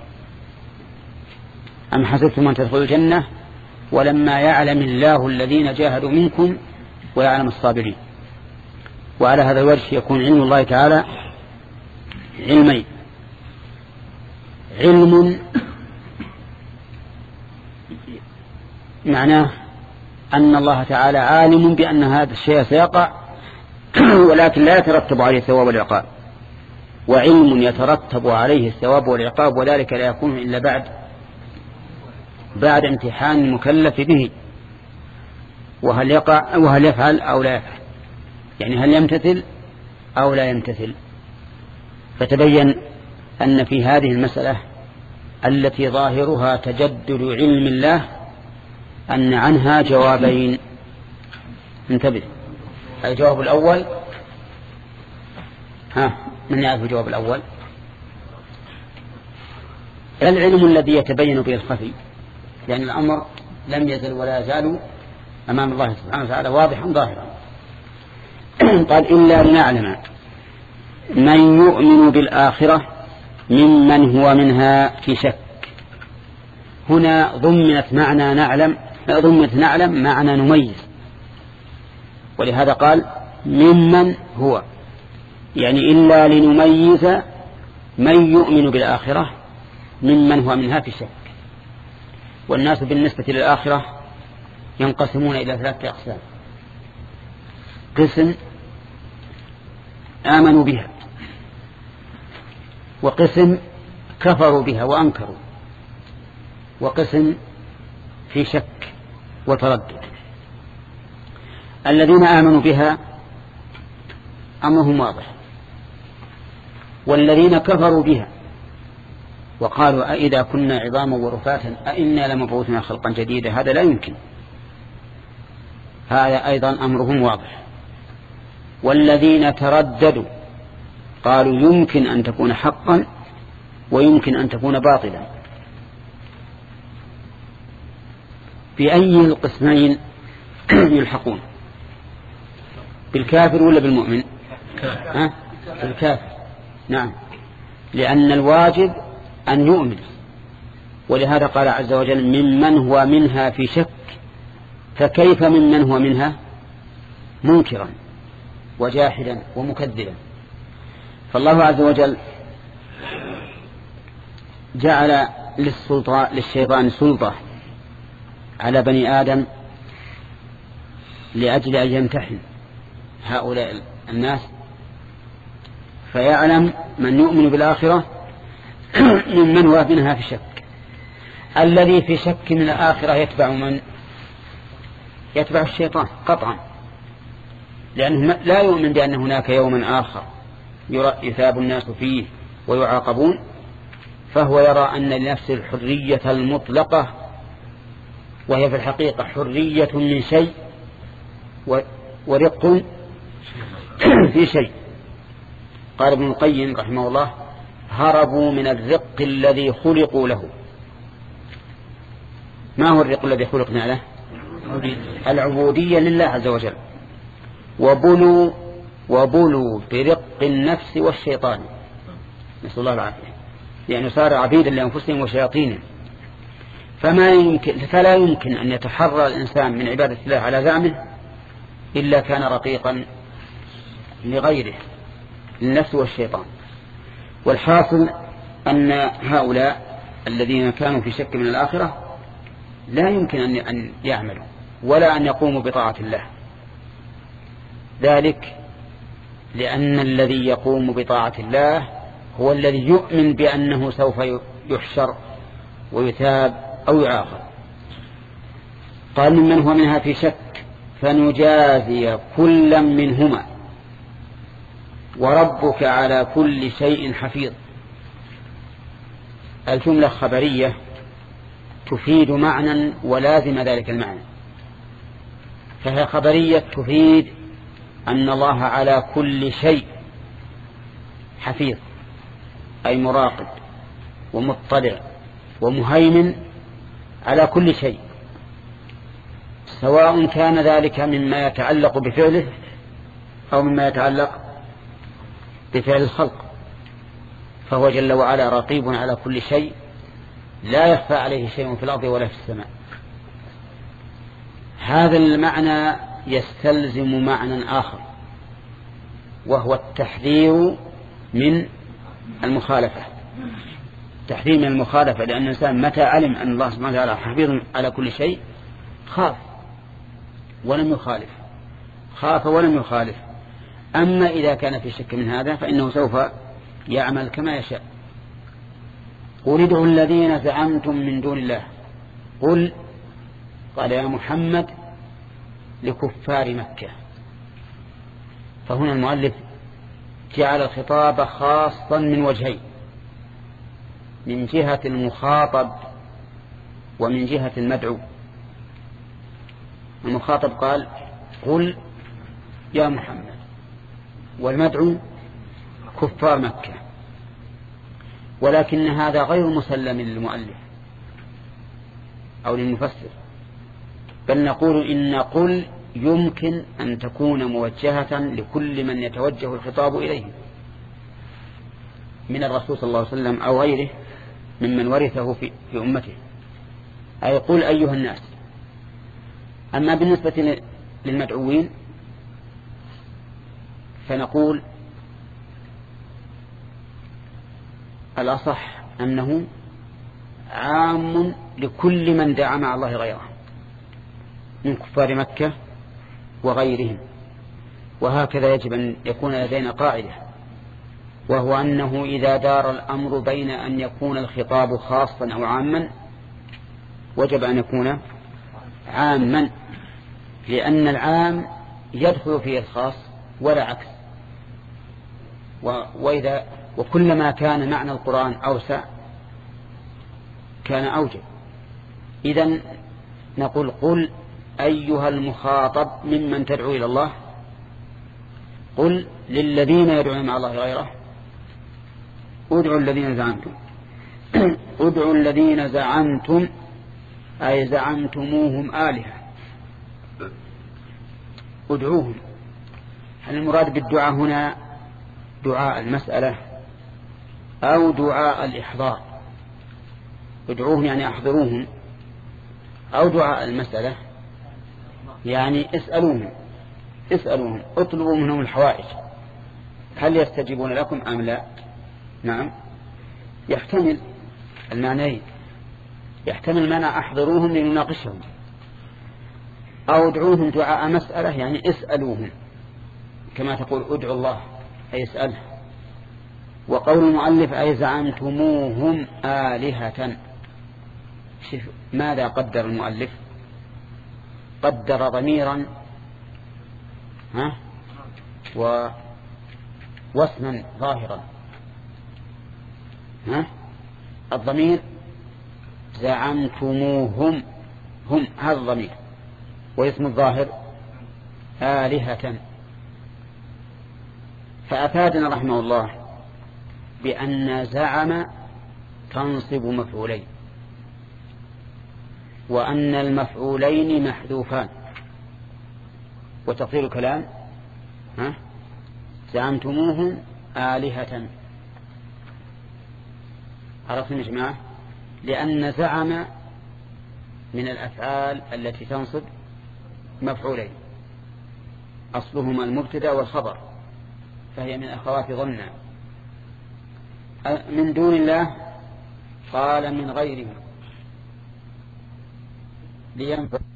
أم حسبتم أن تدخلوا الجنة ولما يعلم الله الذين جاهدوا منكم ويعلم الصابرين. وعلى هذا الوجه يكون علم الله تعالى علمين: علم معناه أن الله تعالى عالم بأن هذا الشيء سيقع ولكن لا يترتب عليه الثواب والعقاب، وعلم يترتب عليه الثواب والعقاب، وذلك لا يكون إلا بعد بعد امتحان المكلف به، وهل يقع وهل يفعل أو لا يفعل، يعني هل يمتثل أو لا يمتثل. فتبين أن في هذه المسألة التي ظاهرها تجدد علم الله أن عنها جوابين. انتبه، الجواب الأول، ها من يعرف الجواب الأول؟ العلم الذي يتبين به الخفي، لأن الأمر لم يزل ولا يزال أمام الله سبحانه وتعالى واضحا ظاهرا. قال: إلا لنعلم من يؤمن بالآخرة ممن هو منها في شك. هنا ضمنت معنى نعلم ضمنت نعلم معنى نميز، ولهذا قال ممن هو، يعني إلا لنميز من يؤمن بالآخرة ممن هو منها في شك. والناس بالنسبة للآخرة ينقسمون إلى ثلاثة أقسام: قسم آمنوا بها، وقسم كفروا بها وأنكروا، وقسم في شك وتردد. الذين آمنوا بها أمرهم واضح، والذين كفروا بها وقالوا أئذا كنا عظاما ورفاتا أئنا لمبعوثنا خلقا جديدا هذا لا يمكن، هذا أيضا أمرهم واضح. والذين ترددوا قالوا يمكن أن تكون حقا ويمكن أن تكون باطلا. بأي القسمين يلحقون؟ بالكافر ولا بالمؤمن؟ ها؟ بالكافر، نعم، لأن الواجب أن يؤمن. ولهذا قال عز وجل ممن هو منها في شك، فكيف ممن هو منها منكرا وجاحدا ومكذبا؟ فالله عز وجل جعل للسلطة للشيطان سلطة على بني آدم لأجل أن يمتحن هؤلاء الناس، فيعلم من يؤمن بالآخرة ممن هو منها في شك. الذي في شك من الآخرة يتبع من؟ يتبع الشيطان قطعا، لأنه لا يؤمن بأن هناك يوما آخر يثاب الناس فيه ويعاقبون، فهو يرى أن لنفسه الحرية المطلقة، وهي في الحقيقة حرية من شيء ورق في شيء. قال ابن القيم رحمه الله: هربوا من الرق الذي خلقوا له. ما هو الرق الذي خلقنا له؟ العبودية لله عز وجل. وبلوا وبلوا برق النفس والشيطان، نسأل الله العافية، يعني صار عبيدا لأنفسهم وشياطينهم. فما يمكن فلا يمكن أن يتحرر الإنسان من عبادة الله على زعمه إلا كان رقيقا لغيره، للنفس والشيطان. والحاصل أن هؤلاء الذين كانوا في شك من الآخرة لا يمكن أن يعملوا ولا أن يقوموا بطاعة الله، ذلك لأن الذي يقوم بطاعة الله هو الذي يؤمن بأنه سوف يحشر ويثاب أو يعاقب. قال: ممن هو منها في شك فنجازي كلا منهما وربك على كل شيء حفيظ. الجملة خبرية تفيد معنى ولازم ذلك المعنى، فهي خبرية تفيد أن الله على كل شيء حفيظ، أي مراقب ومطلع ومهيمن على كل شيء، سواء كان ذلك مما يتعلق بفعله أو مما يتعلق بفعل الخلق، فهو جل وعلا رقيب على كل شيء، لا يخفى عليه شيء في الأرض ولا في السماء. هذا المعنى يستلزم معنى آخر، وهو التحذير من المخالفة. تحذير من المخالفة، لأن الإنسان متى علم أن الله سبحانه وتعالى حفيظ على كل شيء خاف ولم يخالف، خاف ولم يخالف. أما إذا كان في شك من هذا فإنه سوف يعمل كما يشاء. قل ادعوا الذين زعمتم من دون الله. قل، قال يا محمد لكفار مكة. فهنا المؤلف جعل الخطاب خاصا من وجهين: من جهة المخاطب ومن جهة المدعو. المخاطب قال قل يا محمد، والمدعو كفار مكة. ولكن هذا غير مسلم للمؤلف أو للمفسر، بل نقول إن قل يمكن أن تكون موجهة لكل من يتوجه الخطاب إليه من الرسول صلى الله عليه وسلم أو غيره ممن ورثه في, في أمته، أي قل أيها الناس. أما بالنسبة للمدعوين فنقول الأصح أنه عام لكل من دعا مع الله غيره من كفار مكة وغيرهم. وهكذا يجب أن يكون لدينا قاعدة، وهو أنه إذا دار الأمر بين أن يكون الخطاب خاصا أو عاما وجب أن يكون عاما، لأن العام يدخل فيه الخاص ولا عكس. وإذا وكلما كان معنى القرآن أوسع كان أوجب. إذن نقول قل أيها المخاطب ممن تدعو إلى الله، قل للذين يدعون مع الله غيره ادعوا الذين زعمتم ادعوا الذين زعمتم أي زعمتموهم آلهة، ادعوهم. هل المراد بالدعاء هنا دعاء المسألة أو دعاء الإحضار؟ ادعوهم يعني أحضروهم، أو دعاء المسألة يعني اسألوهم اسألوهم اطلبوا منهم الحوائج، هل يستجيبون لكم أم لا؟ نعم، يحتمل المعنيين. يحتمل معنى أحضروهم لنناقشهم، أو ادعوهم دعاء مسألة يعني اسألوهم، كما تقول ادعوا الله أي اسأله. وقول المؤلف أي زعمتموهم آلهة، ماذا قدر المؤلف؟ قدر ضميرا ها و واسما ظاهرا. ها الضمير زعمتموهم هم هذا الضمير، واسم الظاهر آلهة. فأفادنا رحمه الله بأن زعم تنصب مفعولين، وأن المفعولين محذوفان، وتقدير الكلام ها زعمتموهم آلهة. عرفتم يا جماعة؟ لأن زعم من الأفعال التي تنصب مفعولين، أصلهما المبتدأ والخبر، فهي من أخوات ظن. من دون الله قال من غيره لينفع